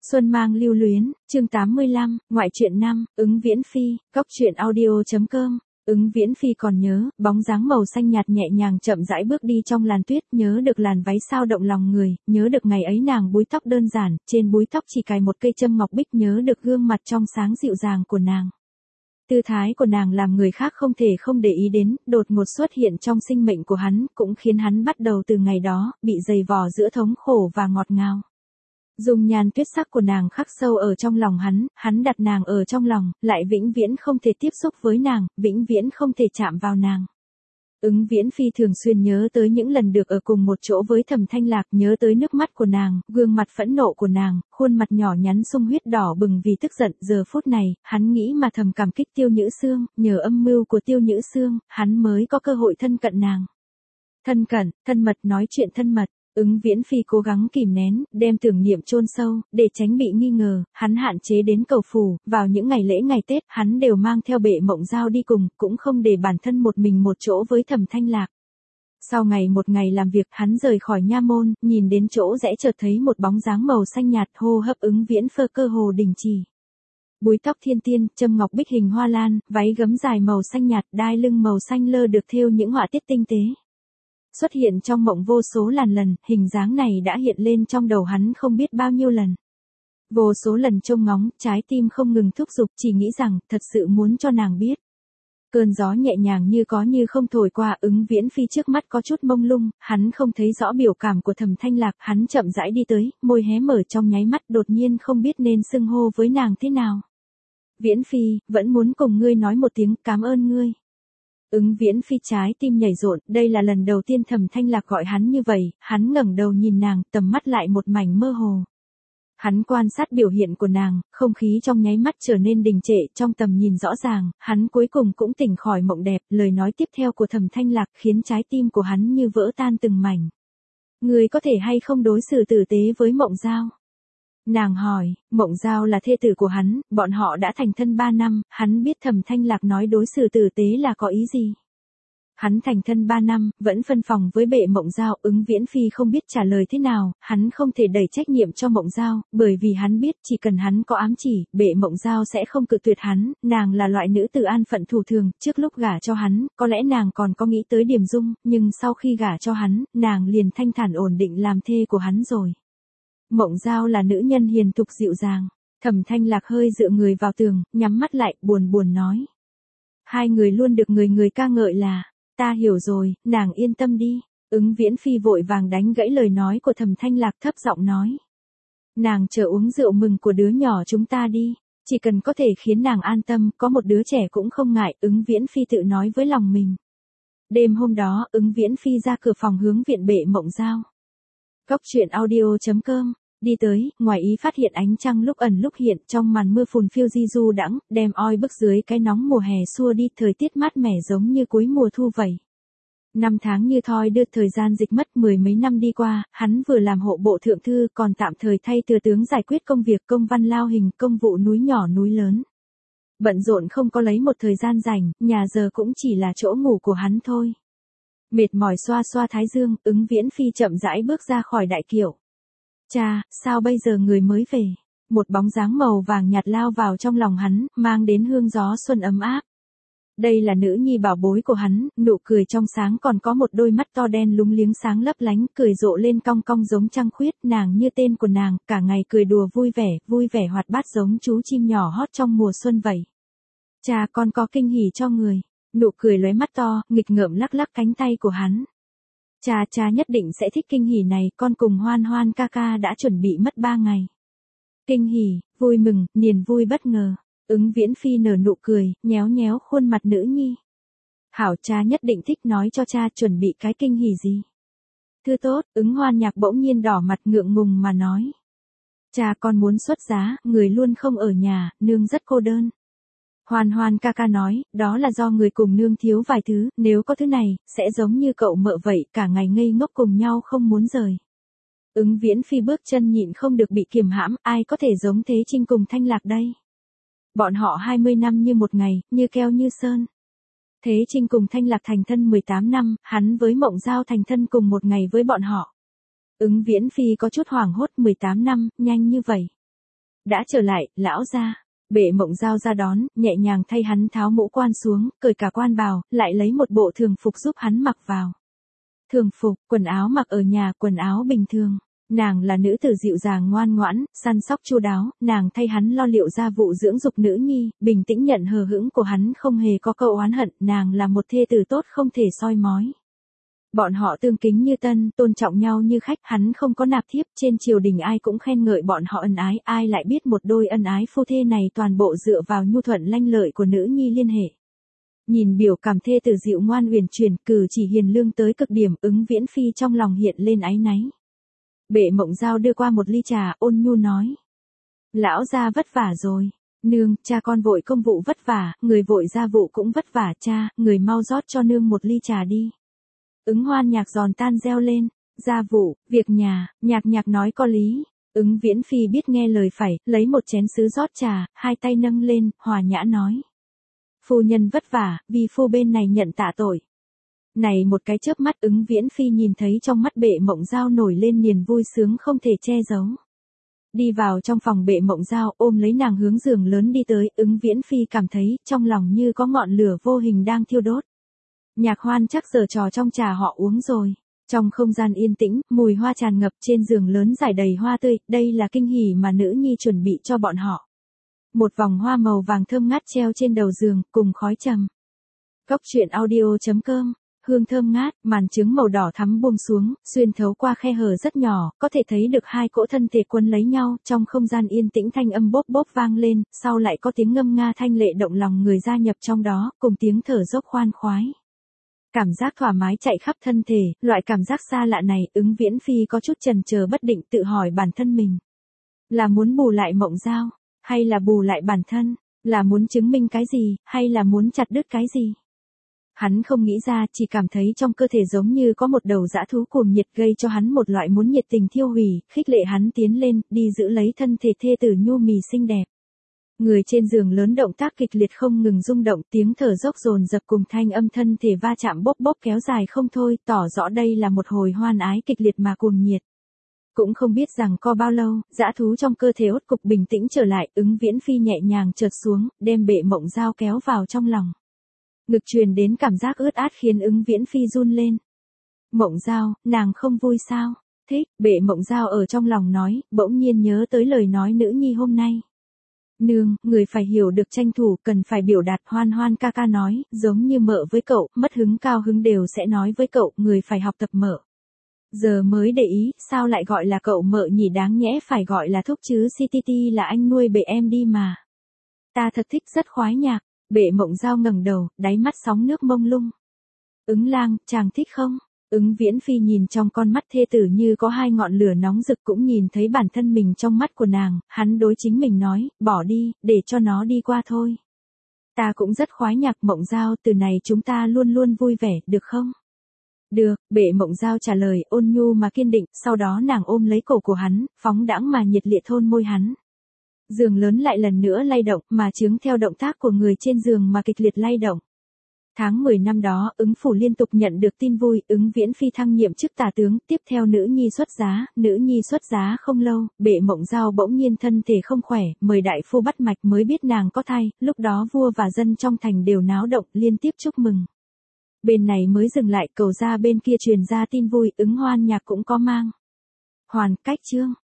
Xuân mang lưu luyến, chương 85, ngoại truyện 5, Ứng Viễn Phi, góc truyện audio.com. Ứng Viễn Phi còn nhớ, bóng dáng màu xanh nhạt nhẹ nhàng chậm rãi bước đi trong làn tuyết, nhớ được làn váy sao động lòng người, nhớ được ngày ấy nàng búi tóc đơn giản, trên búi tóc chỉ cài một cây châm ngọc bích, nhớ được gương mặt trong sáng dịu dàng của nàng. Tư thái của nàng làm người khác không thể không để ý đến, đột ngột xuất hiện trong sinh mệnh của hắn, cũng khiến hắn bắt đầu từ ngày đó, bị dày vò giữa thống khổ và ngọt ngào. Dung nhan tuyết sắc của nàng khắc sâu ở trong lòng hắn đặt nàng ở trong lòng, lại vĩnh viễn không thể tiếp xúc với nàng, vĩnh viễn không thể chạm vào nàng. Ứng Viễn Phi thường xuyên nhớ tới những lần được ở cùng một chỗ với Thẩm Thanh Lạc, nhớ tới nước mắt của nàng, gương mặt phẫn nộ của nàng, khuôn mặt nhỏ nhắn sung huyết đỏ bừng vì tức giận. Giờ phút này, hắn nghĩ mà thầm cảm kích Tiêu Nhữ Xương, nhờ âm mưu của Tiêu Nhữ Xương, hắn mới có cơ hội thân cận nàng. Thân cận, thân mật, nói chuyện thân mật. Ứng Viễn Phi cố gắng kìm nén, đem tưởng niệm chôn sâu, để tránh bị nghi ngờ, hắn hạn chế đến cầu phù, vào những ngày lễ ngày Tết, hắn đều mang theo Bệ Mộng Dao đi cùng, cũng không để bản thân một mình một chỗ với Thẩm Thanh Lạc. Sau một ngày làm việc, hắn rời khỏi nha môn, nhìn đến chỗ rẽ chợt thấy một bóng dáng màu xanh nhạt, hô hấp Ứng Viễn Phơ cơ hồ đình trì. Búi tóc thiên tiên, châm ngọc bích hình hoa lan, váy gấm dài màu xanh nhạt, đai lưng màu xanh lơ được thêu những họa tiết tinh tế. Xuất hiện trong mộng vô số lần, hình dáng này đã hiện lên trong đầu hắn không biết bao nhiêu lần. Vô số lần trông ngóng, trái tim không ngừng thúc giục, chỉ nghĩ rằng, thật sự muốn cho nàng biết. Cơn gió nhẹ nhàng như có như không thổi qua, Ứng Viễn Phi trước mắt có chút mông lung, hắn không thấy rõ biểu cảm của Thẩm Thanh Lạc, hắn chậm rãi đi tới, môi hé mở trong nháy mắt, đột nhiên không biết nên xưng hô với nàng thế nào. Viễn Phi, vẫn muốn cùng ngươi nói một tiếng cảm ơn ngươi. Ứng Viễn Phi trái tim nhảy rộn, đây là lần đầu tiên Thẩm Thanh Lạc gọi hắn như vậy, hắn ngẩng đầu nhìn nàng, tầm mắt lại một mảnh mơ hồ. Hắn quan sát biểu hiện của nàng, không khí trong nháy mắt trở nên đình trệ, trong tầm nhìn rõ ràng, hắn cuối cùng cũng tỉnh khỏi mộng đẹp, lời nói tiếp theo của Thẩm Thanh Lạc khiến trái tim của hắn như vỡ tan từng mảnh. Ngươi có thể hay không đối xử tử tế với Mộng Dao? Nàng hỏi, Mộng Dao là thê tử của hắn, bọn họ đã thành thân 3 năm, hắn biết Thẩm Thanh Lạc nói đối xử tử tế là có ý gì. Hắn thành thân 3 năm, vẫn phân phòng với Bệ Mộng Dao, Ứng Viễn Phi không biết trả lời thế nào, hắn không thể đẩy trách nhiệm cho Mộng Dao, bởi vì hắn biết chỉ cần hắn có ám chỉ, Bệ Mộng Dao sẽ không cự tuyệt hắn, nàng là loại nữ tử an phận thủ thường, trước lúc gả cho hắn, có lẽ nàng còn có nghĩ tới Điềm Dung, nhưng sau khi gả cho hắn, nàng liền thanh thản ổn định làm thê của hắn rồi. Mộng Dao là nữ nhân hiền thục dịu dàng. Thẩm Thanh Lạc hơi dựa người vào tường, nhắm mắt lại, buồn nói. Hai người luôn được người ca ngợi là, ta hiểu rồi, nàng yên tâm đi. Ứng Viễn Phi vội vàng đánh gãy lời nói của Thẩm Thanh Lạc, thấp giọng nói. Nàng chờ uống rượu mừng của đứa nhỏ chúng ta đi, chỉ cần có thể khiến nàng an tâm, có một đứa trẻ cũng không ngại, Ứng Viễn Phi tự nói với lòng mình. Đêm hôm đó, Ứng Viễn Phi ra cửa phòng hướng viện Bệ Mộng Dao. Góc truyện audio.com. Đi tới, ngoài ý phát hiện ánh trăng lúc ẩn lúc hiện, trong màn mưa phùn phiêu di du đãng, đem oi bức dưới cái nóng mùa hè xua đi, thời tiết mát mẻ giống như cuối mùa thu vậy. 5 tháng như thoi đưa, thời gian dịch mất, 10 mấy năm đi qua, hắn vừa làm hộ bộ thượng thư, còn tạm thời thay thừa tướng giải quyết công việc công văn lao hình, công vụ núi nhỏ núi lớn. Bận rộn không có lấy một thời gian rảnh, nhà giờ cũng chỉ là chỗ ngủ của hắn thôi. Mệt mỏi xoa xoa thái dương, Ứng Viễn Phi chậm rãi bước ra khỏi đại kiệu. Cha, sao bây giờ người mới về? Một bóng dáng màu vàng nhạt lao vào trong lòng hắn, mang đến hương gió xuân ấm áp. Đây là nữ nhi bảo bối của hắn, nụ cười trong sáng, còn có một đôi mắt to đen lúng liếng sáng lấp lánh, cười rộ lên cong cong giống trăng khuyết, nàng như tên của nàng, cả ngày cười đùa vui vẻ hoạt bát giống chú chim nhỏ hót trong mùa xuân vậy. Cha, con có kinh hỉ cho người. Nụ cười lóe mắt to, nghịch ngợm lắc lắc cánh tay của hắn. Cha nhất định sẽ thích kinh hỉ này, con cùng Hoan Hoan ca ca đã chuẩn bị mất 3 ngày. Kinh hỉ, vui mừng, niềm vui bất ngờ. Ứng Viễn Phi nở nụ cười, nhéo khuôn mặt nữ nhi. Hảo, cha nhất định thích, nói cho cha chuẩn bị cái kinh hỉ gì. Thưa tốt, Ứng Hoan Nhạc bỗng nhiên đỏ mặt ngượng ngùng mà nói. Cha, con muốn xuất giá, người luôn không ở nhà, nương rất cô đơn. Hoan Hoan ca ca nói, đó là do người cùng nương thiếu vài thứ, nếu có thứ này, sẽ giống như cậu mợ vậy, cả ngày ngây ngốc cùng nhau không muốn rời. Ứng Viễn Phi bước chân nhịn không được bị kiềm hãm, ai có thể giống Thế Trinh cùng Thanh Lạc đây. Bọn họ 20 năm như một ngày, như keo như sơn. Thế Trinh cùng Thanh Lạc thành thân 18 năm, hắn với Mộng Dao thành thân cùng một ngày với bọn họ. Ứng Viễn Phi có chút hoảng hốt, 18 năm, nhanh như vậy. Đã trở lại, lão gia. Bệ Mộng Giao ra đón, nhẹ nhàng thay hắn tháo mũ quan xuống, cởi cả quan bào, lại lấy một bộ thường phục giúp hắn mặc vào. Thường phục, quần áo mặc ở nhà, quần áo bình thường. Nàng là nữ tử dịu dàng ngoan ngoãn, săn sóc chu đáo, nàng thay hắn lo liệu gia vụ dưỡng dục nữ nhi, bình tĩnh nhận hờ hững của hắn, không hề có câu oán hận, nàng là một thê tử tốt không thể soi mói. Bọn họ tương kính như tân, tôn trọng nhau như khách, hắn không có nạp thiếp, trên triều đình ai cũng khen ngợi bọn họ ân ái, ai lại biết một đôi ân ái phu thê này toàn bộ dựa vào nhu thuận lanh lợi của nữ nhi liên hệ. Nhìn biểu cảm thê tử dịu ngoan uyển chuyển, cử chỉ hiền lương tới cực điểm, Ứng Viễn Phi trong lòng hiện lên áy náy. Bệ Mộng Giao đưa qua một ly trà, ôn nhu nói. Lão gia vất vả rồi. Nương, cha con vội công vụ vất vả, người vội gia vụ cũng vất vả, cha, người mau rót cho nương một ly trà đi. Ứng Hoan Nhạc giòn tan reo lên. Gia vụ, việc nhà, nhạc nói có lý. Ứng Viễn Phi biết nghe lời phải, lấy một chén sứ rót trà, hai tay nâng lên, hòa nhã nói. Phu nhân vất vả, vì phu bên này nhận tạ tội. Này một cái chớp mắt Ứng Viễn Phi nhìn thấy trong mắt Bệ Mộng Giao nổi lên niềm vui sướng không thể che giấu. Đi vào trong phòng Bệ Mộng Giao ôm lấy nàng hướng giường lớn đi tới, Ứng Viễn Phi cảm thấy trong lòng như có ngọn lửa vô hình đang thiêu đốt. Nhạc Hoan chắc giờ trò trong trà họ uống rồi. Trong không gian yên tĩnh, mùi hoa tràn ngập trên giường lớn rải đầy hoa tươi, đây là kinh hỉ mà nữ nhi chuẩn bị cho bọn họ. Một vòng hoa màu vàng thơm ngát treo trên đầu giường, cùng khói trầm. Góc truyện audio.com, hương thơm ngát, màn trứng màu đỏ thắm buông xuống, xuyên thấu qua khe hở rất nhỏ, có thể thấy được hai cỗ thân thể quấn lấy nhau, trong không gian yên tĩnh thanh âm bốp bốp vang lên, sau lại có tiếng ngâm nga thanh lệ động lòng người gia nhập trong đó, cùng tiếng thở dốc khoan khoái. Cảm giác thoải mái chạy khắp thân thể, loại cảm giác xa lạ này, Ứng Viễn Phi có chút chần chờ bất định tự hỏi bản thân mình. Là muốn bù lại Mộng Giao, hay là bù lại bản thân, là muốn chứng minh cái gì, hay là muốn chặt đứt cái gì? Hắn không nghĩ ra, chỉ cảm thấy trong cơ thể giống như có một đầu dã thú cuồng nhiệt gây cho hắn một loại muốn nhiệt tình thiêu hủy, khích lệ hắn tiến lên, đi giữ lấy thân thể thê tử nhu mì xinh đẹp. Người trên giường lớn động tác kịch liệt không ngừng rung động, tiếng thở dốc dồn dập cùng thanh âm thân thể va chạm bốp bốp kéo dài không thôi, tỏ rõ đây là một hồi hoan ái kịch liệt mà cuồng nhiệt. Cũng không biết rằng có bao lâu, dã thú trong cơ thể ốt cục bình tĩnh trở lại, Ứng Viễn Phi nhẹ nhàng trượt xuống, đem Bệ Mộng Giao kéo vào trong lòng. Ngực truyền đến cảm giác ướt át khiến Ứng Viễn Phi run lên. Mộng Giao, nàng không vui sao? Thích, Bệ Mộng Giao ở trong lòng nói, bỗng nhiên nhớ tới lời nói nữ nhi hôm nay. Nương, người phải hiểu được tranh thủ, cần phải biểu đạt. Hoan Hoan ca ca nói, giống như mợ với cậu, mất hứng cao hứng đều sẽ nói với cậu, người phải học tập mợ. Giờ mới để ý, sao lại gọi là cậu mợ nhỉ, đáng nhẽ phải gọi là thúc chứ, CTT là anh nuôi bệ em đi mà. Ta thật thích, rất khoái nhạc. Bệ Mộng Giao ngẩng đầu, đáy mắt sóng nước mông lung. Ứng lang, chàng thích không? Ứng Viễn Phi nhìn trong con mắt thê tử như có hai ngọn lửa nóng rực, cũng nhìn thấy bản thân mình trong mắt của nàng, hắn đối chính mình nói, bỏ đi, để cho nó đi qua thôi. Ta cũng rất khoái nhạc. Mộng Giao, từ này chúng ta luôn luôn vui vẻ, được không? Được, Bệ Mộng Giao trả lời, ôn nhu mà kiên định, sau đó nàng ôm lấy cổ của hắn, phóng đãng mà nhiệt liệt hôn môi hắn. Giường lớn lại lần nữa lay động, mà chướng theo động tác của người trên giường mà kịch liệt lay động. Tháng 10 năm đó, Ứng phủ liên tục nhận được tin vui, Ứng Viễn Phi thăng nhiệm chức tả tướng, tiếp theo nữ nhi xuất giá không lâu, Bệ Mộng Giao bỗng nhiên thân thể không khỏe, mời đại phu bắt mạch mới biết nàng có thai, lúc đó vua và dân trong thành đều náo động, liên tiếp chúc mừng. Bên này mới dừng lại, Cầu gia bên kia truyền ra tin vui, Ứng Hoan Nhạc cũng có mang. Hoàn cách chương